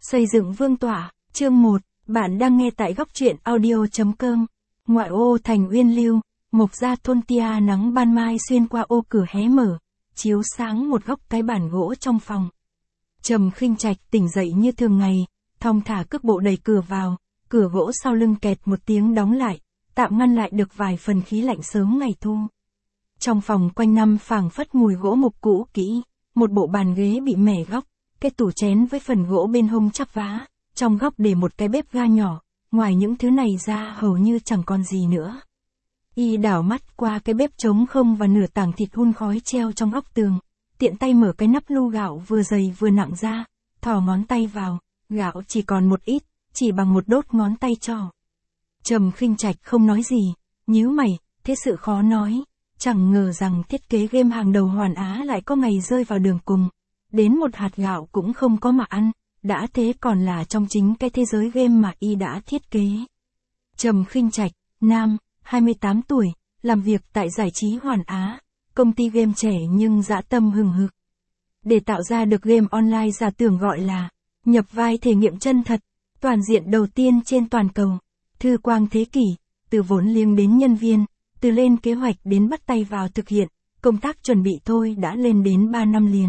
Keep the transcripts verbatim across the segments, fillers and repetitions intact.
Xây dựng vương tọa, chương một, bạn đang nghe tại góc truyện audio.com. Ngoại ô thành Uyên Lưu, mộc gia thôn tia nắng ban mai xuyên qua ô cửa hé mở, chiếu sáng một góc cái bàn gỗ trong phòng. Trầm Khinh Trạch tỉnh dậy như thường ngày, thong thả cước bộ đẩy cửa vào, cửa gỗ sau lưng kẹt một tiếng đóng lại, tạm ngăn lại được vài phần khí lạnh sớm ngày thu. Trong phòng quanh năm phảng phất mùi gỗ mục cũ kỹ, một bộ bàn ghế bị mẻ góc, cái tủ chén với phần gỗ bên hông chắp vá, trong góc để một cái bếp ga nhỏ, ngoài những thứ này ra hầu như chẳng còn gì nữa. Y đảo mắt qua cái bếp trống không và nửa tảng thịt hun khói treo trong góc tường, tiện tay mở cái nắp lu gạo vừa dày vừa nặng ra, thò ngón tay vào, gạo chỉ còn một ít, chỉ bằng một đốt ngón tay trỏ. Trầm Khinh Trạch không nói gì, nhíu mày, thế sự khó nói, chẳng ngờ rằng thiết kế game hàng đầu Hoàn Á lại có ngày rơi vào đường cùng, đến một hạt gạo cũng không có mà ăn, đã thế còn là trong chính cái thế giới game mà y đã thiết kế. Trầm Khinh Trạch, nam, hai mươi tám tuổi, làm việc tại giải trí Hoàn Á, công ty game trẻ nhưng dã tâm hừng hực. Để tạo ra được game online giả tưởng gọi là nhập vai thể nghiệm chân thật, toàn diện đầu tiên trên toàn cầu, Thư Quang thế kỷ, từ vốn liếng đến nhân viên, từ lên kế hoạch đến bắt tay vào thực hiện, công tác chuẩn bị thôi đã lên đến ba năm liền.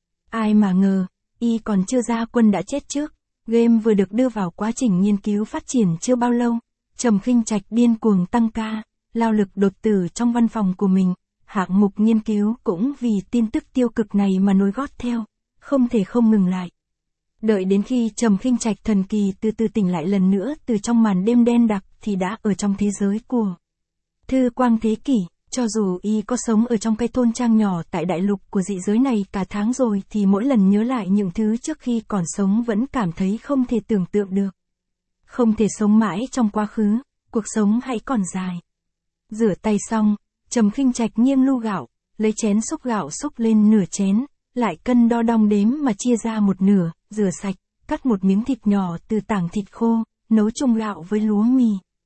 Ai mà ngờ, y còn chưa ra quân đã chết trước, game vừa được đưa vào quá trình nghiên cứu phát triển chưa bao lâu, Trầm Khinh Trạch điên cuồng tăng ca, lao lực đột tử trong văn phòng của mình, hạng mục nghiên cứu cũng vì tin tức tiêu cực này mà nối gót theo, không thể không ngừng lại. Đợi đến khi Trầm Khinh Trạch thần kỳ từ từ tỉnh lại lần nữa từ trong màn đêm đen đặc thì đã ở trong thế giới của Thư Quang thế kỷ. Cho dù y có sống ở trong cái thôn trang nhỏ tại đại lục của dị giới này cả tháng rồi thì mỗi lần nhớ lại những thứ trước khi còn sống vẫn cảm thấy không thể tưởng tượng được. Không thể sống mãi trong quá khứ, cuộc sống hãy còn dài. Rửa tay xong, Trầm Khinh Trạch nghiêng lu gạo, lấy chén xúc gạo xúc lên nửa chén, lại cân đo đong đếm mà chia ra một nửa, rửa sạch, cắt một miếng thịt nhỏ từ tảng thịt khô, nấu chung gạo với lúa mì.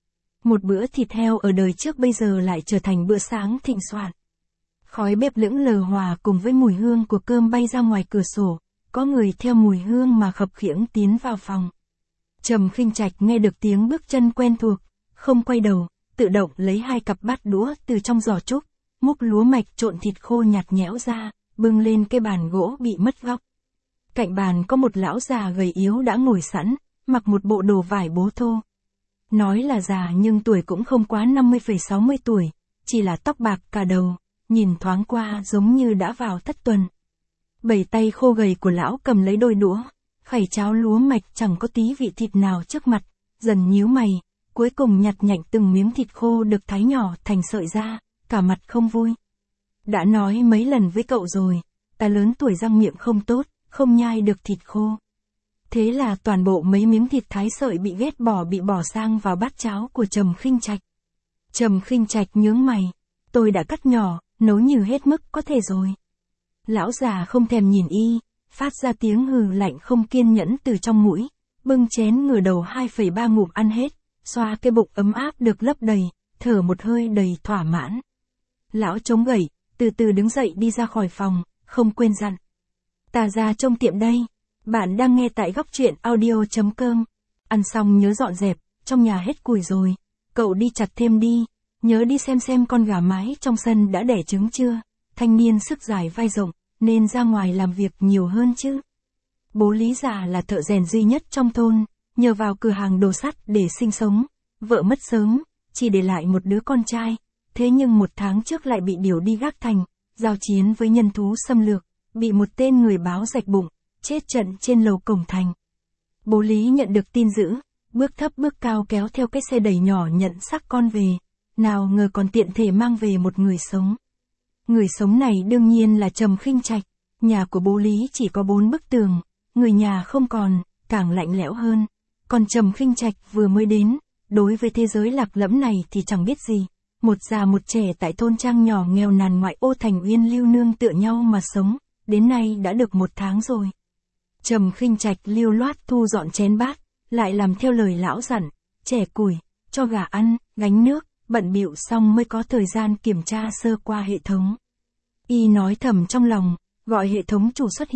Một bữa thịt heo ở đời trước bây giờ lại trở thành bữa sáng thịnh soạn. Khói bếp lững lờ hòa cùng với mùi hương của cơm bay ra ngoài cửa sổ, có người theo mùi hương mà khập khiễng tiến vào phòng. Trầm Khinh Trạch nghe được tiếng bước chân quen thuộc, không quay đầu, tự động lấy hai cặp bát đũa từ trong giỏ trúc, múc lúa mạch trộn thịt khô nhạt nhẽo ra, bưng lên cái bàn gỗ bị mất góc. Cạnh bàn có một lão già gầy yếu đã ngồi sẵn, mặc một bộ đồ vải bố thô. Nói là già nhưng tuổi cũng không quá năm mươi phẩy sáu mươi tuổi, chỉ là tóc bạc cả đầu, nhìn thoáng qua giống như đã vào thất tuần. Bảy tay khô gầy của lão cầm lấy đôi đũa, khẩy cháo lúa mạch chẳng có tí vị thịt nào trước mặt, dần nhíu mày, cuối cùng nhặt nhạnh từng miếng thịt khô được thái nhỏ thành sợi ra, cả mặt không vui. Đã nói mấy lần với cậu rồi, ta lớn tuổi răng miệng không tốt, không nhai được thịt khô. Thế là toàn bộ mấy miếng thịt thái sợi bị ghét bỏ bị bỏ sang vào bát cháo của Trầm Khinh Trạch. Trầm Khinh Trạch nhướng mày, tôi đã cắt nhỏ, nấu như hết mức có thể rồi. Lão già không thèm nhìn y, phát ra tiếng hừ lạnh không kiên nhẫn từ trong mũi, bưng chén ngửa đầu hai phẩy ba ngụm ăn hết, xoa cái bụng ấm áp được lấp đầy, thở một hơi đầy thỏa mãn. Lão chống gậy, từ từ đứng dậy đi ra khỏi phòng, không quên dặn. Ta ra trông tiệm đây. Bạn đang nghe tại góc truyện audio.com. Ăn xong nhớ dọn dẹp, trong nhà hết củi rồi. Cậu đi chặt thêm đi, nhớ đi xem xem con gà mái trong sân đã đẻ trứng chưa. Thanh niên sức dài vai rộng, nên ra ngoài làm việc nhiều hơn chứ. Bố Lý già là thợ rèn duy nhất trong thôn, nhờ vào cửa hàng đồ sắt để sinh sống. Vợ mất sớm, chỉ để lại một đứa con trai. Thế nhưng một tháng trước lại bị điều đi gác thành, giao chiến với nhân thú xâm lược, bị một tên người báo rạch bụng, chết trận trên lầu cổng thành. Bố Lý nhận được tin dữ, bước thấp bước cao kéo theo cái xe đẩy nhỏ nhận xác con về, nào ngờ còn tiện thể mang về một người sống. Người sống này đương nhiên là Trầm Khinh Trạch, nhà của bố Lý chỉ có bốn bức tường, người nhà không còn, càng lạnh lẽo hơn. Còn Trầm Khinh Trạch vừa mới đến, đối với thế giới lạc lõng này thì chẳng biết gì, một già một trẻ tại thôn trang nhỏ nghèo nàn ngoại ô thành Uyên Lưu nương tựa nhau mà sống, đến nay đã được một tháng rồi. Trầm Khinh Trạch lưu loát thu dọn chén bát, lại làm theo lời lão dặn, chẻ củi, cho gà ăn, gánh nước, bận bịu xong mới có thời gian kiểm tra sơ qua hệ thống. Y nói thầm trong lòng, gọi hệ thống chủ xuất hiện,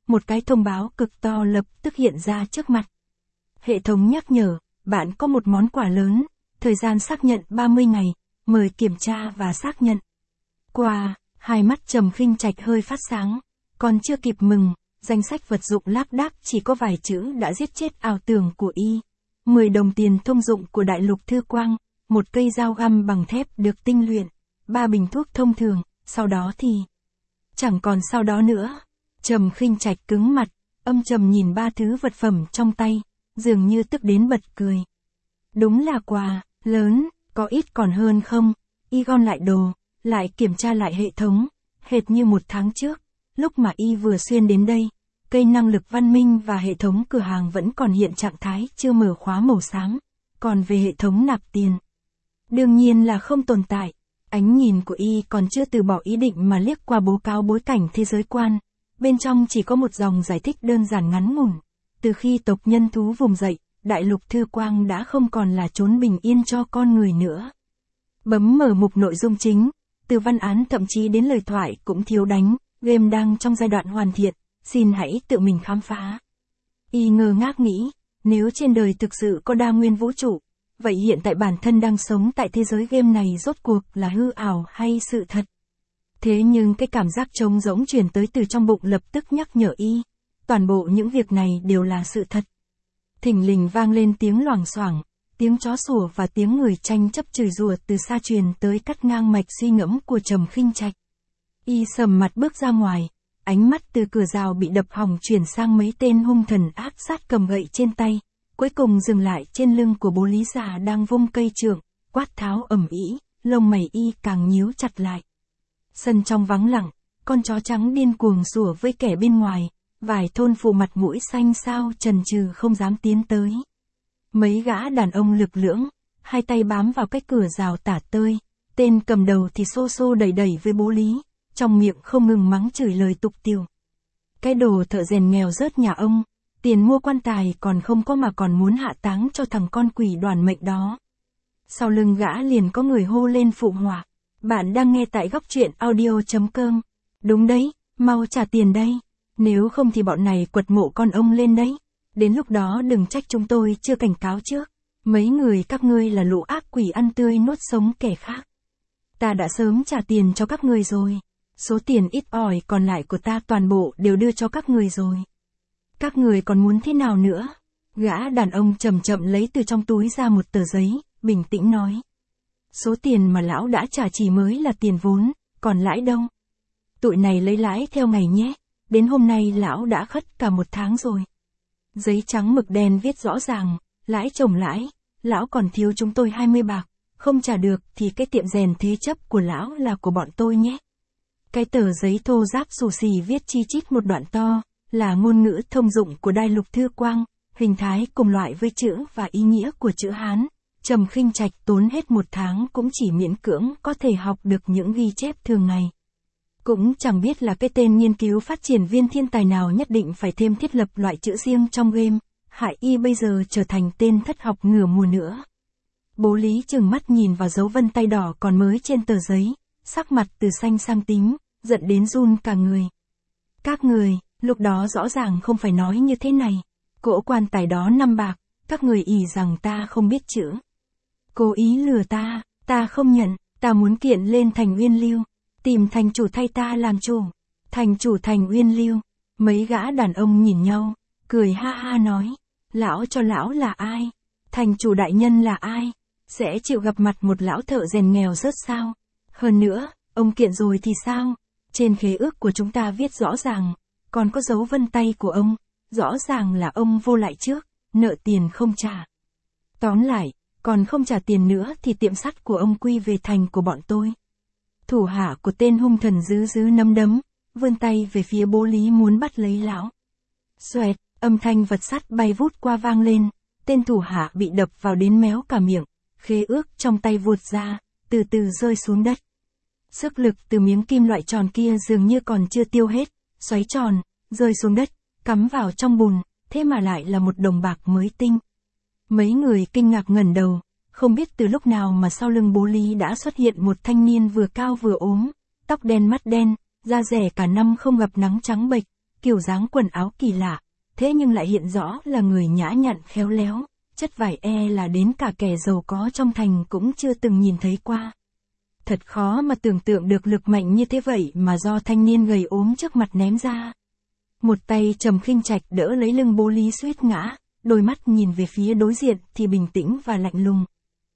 một cái thông báo cực to lập tức hiện ra trước mặt. Hệ thống nhắc nhở, bạn có một món quà lớn, thời gian xác nhận ba mươi ngày, mời kiểm tra và xác nhận. Quà, hai mắt Trầm Khinh Trạch hơi phát sáng, còn chưa kịp mừng, danh sách vật dụng lác đác chỉ có vài chữ đã giết chết ảo tưởng của y. mười đồng tiền thông dụng của Đại Lục Thư Quang, một cây dao găm bằng thép được tinh luyện, ba bình thuốc thông thường, sau đó thì... Chẳng còn sau đó nữa. Trầm Khinh Trạch cứng mặt, âm trầm nhìn ba thứ vật phẩm trong tay, dường như tức đến bật cười. Đúng là quà, lớn, có ít còn hơn không? Y gom lại đồ, lại kiểm tra lại hệ thống, hệt như một tháng trước, lúc mà y vừa xuyên đến đây, cây năng lực văn minh và hệ thống cửa hàng vẫn còn hiện trạng thái chưa mở khóa màu xám, còn về hệ thống nạp tiền, đương nhiên là không tồn tại. Ánh nhìn của y còn chưa từ bỏ ý định mà liếc qua báo cáo bối cảnh thế giới quan, bên trong chỉ có một dòng giải thích đơn giản ngắn ngủn. Từ khi tộc nhân thú vùng dậy, Đại Lục Thư Quang đã không còn là chốn bình yên cho con người nữa. Bấm mở mục nội dung chính, từ văn án thậm chí đến lời thoại cũng thiếu đánh, game đang trong giai đoạn hoàn thiện, xin hãy tự mình khám phá. Y ngơ ngác nghĩ, nếu trên đời thực sự có đa nguyên vũ trụ, vậy hiện tại bản thân đang sống tại thế giới game này rốt cuộc là hư ảo hay sự thật? Thế nhưng cái cảm giác trống rỗng truyền tới từ trong bụng lập tức nhắc nhở y, toàn bộ những việc này đều là sự thật. Thình lình vang lên tiếng loảng xoảng, tiếng chó sủa và tiếng người tranh chấp chửi rủa từ xa truyền tới cắt ngang mạch suy ngẫm của Trầm Khinh Trạch. Y sầm mặt bước ra ngoài, ánh mắt từ cửa rào bị đập hỏng chuyển sang mấy tên hung thần ác sát cầm gậy trên tay, cuối cùng dừng lại trên lưng của bố lý già đang vung cây trượng, quát tháo ầm ĩ, lông mày y càng nhíu chặt lại. Sân trong vắng lặng, con chó trắng điên cuồng sủa với kẻ bên ngoài, vài thôn phụ mặt mũi xanh xao chần chừ không dám tiến tới. Mấy gã đàn ông lực lưỡng, hai tay bám vào cái cửa rào tả tơi, tên cầm đầu thì xô xô đẩy đẩy với bố lý, trong miệng không ngừng mắng chửi lời tục tìu. Cái đồ thợ rèn nghèo rớt nhà ông, tiền mua quan tài còn không có mà còn muốn hạ táng cho thằng con quỷ đoàn mệnh đó. Sau lưng gã liền có người hô lên phụ họa. Bạn đang nghe tại góc truyện audio chấm com. Đúng đấy, mau trả tiền đây. Nếu không thì bọn này quật mộ con ông lên đấy. Đến lúc đó đừng trách chúng tôi chưa cảnh cáo trước. Mấy người các ngươi là lũ ác quỷ ăn tươi nuốt sống kẻ khác. Ta đã sớm trả tiền cho các ngươi rồi. Số tiền ít ỏi còn lại của ta toàn bộ đều đưa cho các người rồi. Các người còn muốn thế nào nữa? Gã đàn ông chậm chậm lấy từ trong túi ra một tờ giấy, bình tĩnh nói. Số tiền mà lão đã trả chỉ mới là tiền vốn, còn lãi đâu? Tụi này lấy lãi theo ngày nhé, đến hôm nay lão đã khất cả một tháng rồi. Giấy trắng mực đen viết rõ ràng, lãi chồng lãi, lão còn thiếu chúng tôi hai mươi bạc, không trả được thì cái tiệm rèn thế chấp của lão là của bọn tôi nhé. Cái tờ giấy thô ráp xù xì viết chi chít một đoạn to, là ngôn ngữ thông dụng của Đại Lục Thư Quang, hình thái cùng loại với chữ và ý nghĩa của chữ Hán. Trầm Khinh Trạch tốn hết một tháng cũng chỉ miễn cưỡng có thể học được những ghi chép thường ngày. Cũng chẳng biết là cái tên nghiên cứu phát triển viên thiên tài nào nhất định phải thêm thiết lập loại chữ riêng trong game, hại y bây giờ trở thành tên thất học nửa mùa nữa. Bố Lý trừng mắt nhìn vào dấu vân tay đỏ còn mới trên tờ giấy, sắc mặt từ xanh sang tím, giận đến run cả người. Các người, lúc đó rõ ràng không phải nói như thế này. Cỗ quan tài đó năm bạc, các người ỷ rằng ta không biết chữ. Cố ý lừa ta, ta không nhận, ta muốn kiện lên thành Uyên Lưu, tìm thành chủ thay ta làm chủ. Thành chủ thành Uyên Lưu, mấy gã đàn ông nhìn nhau, cười ha ha nói, lão cho lão là ai? Thành chủ đại nhân là ai? Sẽ chịu gặp mặt một lão thợ rèn nghèo rớt sao? Hơn nữa, ông kiện rồi thì sao? Trên khế ước của chúng ta viết rõ ràng, còn có dấu vân tay của ông, rõ ràng là ông vô lại trước, nợ tiền không trả. Tóm lại, còn không trả tiền nữa thì tiệm sắt của ông quy về thành của bọn tôi. Thủ hạ của tên hung thần dứ dứ nắm đấm, vươn tay về phía Bố Lý muốn bắt lấy lão. Xoẹt, âm thanh vật sắt bay vút qua vang lên, tên thủ hạ bị đập vào đến méo cả miệng, khế ước trong tay vụt ra, từ từ rơi xuống đất. Sức lực từ miếng kim loại tròn kia dường như còn chưa tiêu hết, xoáy tròn, rơi xuống đất, cắm vào trong bùn, thế mà lại là một đồng bạc mới tinh. Mấy người kinh ngạc ngẩng đầu, không biết từ lúc nào mà sau lưng Bố Lý đã xuất hiện một thanh niên vừa cao vừa ốm, tóc đen mắt đen, da rẻ cả năm không gặp nắng trắng bệch, kiểu dáng quần áo kỳ lạ, thế nhưng lại hiện rõ là người nhã nhặn khéo léo, chất vải e là đến cả kẻ giàu có trong thành cũng chưa từng nhìn thấy qua. Thật khó mà tưởng tượng được lực mạnh như thế vậy mà do thanh niên gầy ốm trước mặt ném ra. Một tay Trầm Khinh Trạch đỡ lấy lưng bố Lý suýt ngã, đôi mắt nhìn về phía đối diện thì bình tĩnh và lạnh lùng.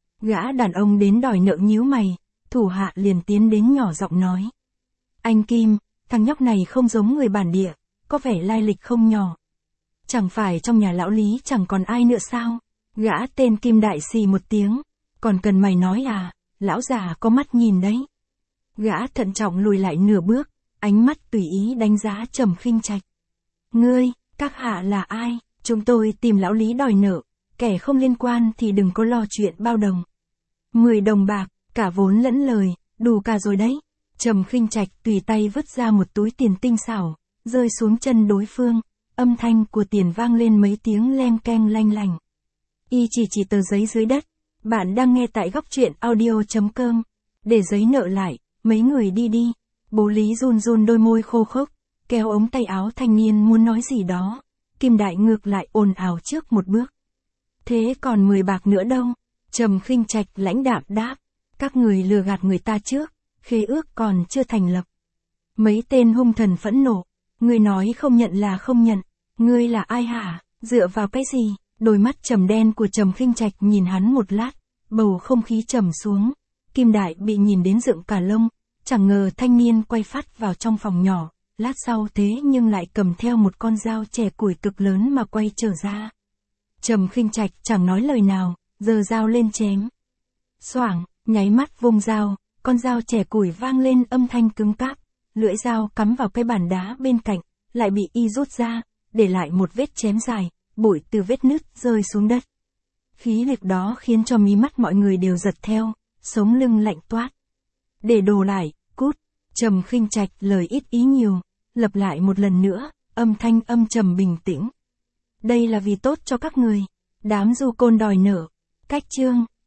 Gã đàn ông đến đòi nợ nhíu mày, thủ hạ liền tiến đến nhỏ giọng nói. Anh Kim, thằng nhóc này không giống người bản địa, có vẻ lai lịch không nhỏ. Chẳng phải trong nhà lão Lý chẳng còn ai nữa sao? Gã tên Kim đại xì một tiếng, còn cần mày nói à, lão già có mắt nhìn đấy. Gã thận trọng lùi lại nửa bước, ánh mắt tùy ý đánh giá Trầm Khinh Trạch. Ngươi, các hạ là ai? Chúng tôi tìm lão Lý đòi nợ, kẻ không liên quan thì đừng có lo chuyện bao đồng. Mười đồng bạc, cả vốn lẫn lời, đủ cả rồi đấy. Trầm Khinh Trạch tùy tay vứt ra một túi tiền tinh xảo, rơi xuống chân đối phương, âm thanh của tiền vang lên mấy tiếng leng keng lanh lành. Y chỉ chỉ tờ giấy dưới đất, bạn đang nghe tại góc truyện audio chấm com. Để giấy nợ lại, mấy người đi đi. Bố Lý run run đôi môi khô khốc, kéo ống tay áo thanh niên muốn nói gì đó. Kim đại ngược lại ồn ào trước một bước. Thế còn mười bạc nữa đâu? Trầm Khinh Trạch lãnh đạm đáp. Các người lừa gạt người ta trước, khế ước còn chưa thành lập. Mấy tên hung thần phẫn nộ. Ngươi nói không nhận là không nhận. Ngươi là ai hả? Dựa vào cái gì? Đôi mắt trầm đen của Trầm Khinh Trạch nhìn hắn một lát, bầu không khí trầm xuống. Kim đại bị nhìn đến dựng cả lông, chẳng ngờ thanh niên quay phát vào trong phòng nhỏ, lát sau thế nhưng lại cầm theo một con dao chẻ củi cực lớn mà quay trở ra. Trầm Khinh Trạch chẳng nói lời nào, giơ dao lên chém. Xoảng, nháy mắt vung dao, con dao chẻ củi vang lên âm thanh cứng cáp, lưỡi dao cắm vào cái bàn đá bên cạnh, lại bị y rút ra, để lại một vết chém dài, bụi từ vết nứt rơi xuống đất. Khí lực đó khiến cho mí mắt mọi người đều giật theo, sống lưng lạnh toát. Để đồ lại, cút. Trầm Khinh Trạch lời ít ý nhiều, lặp lại một lần nữa, âm thanh âm trầm bình tĩnh. Đây là vì tốt cho các người. Đám du côn đòi nợ. Cách chương.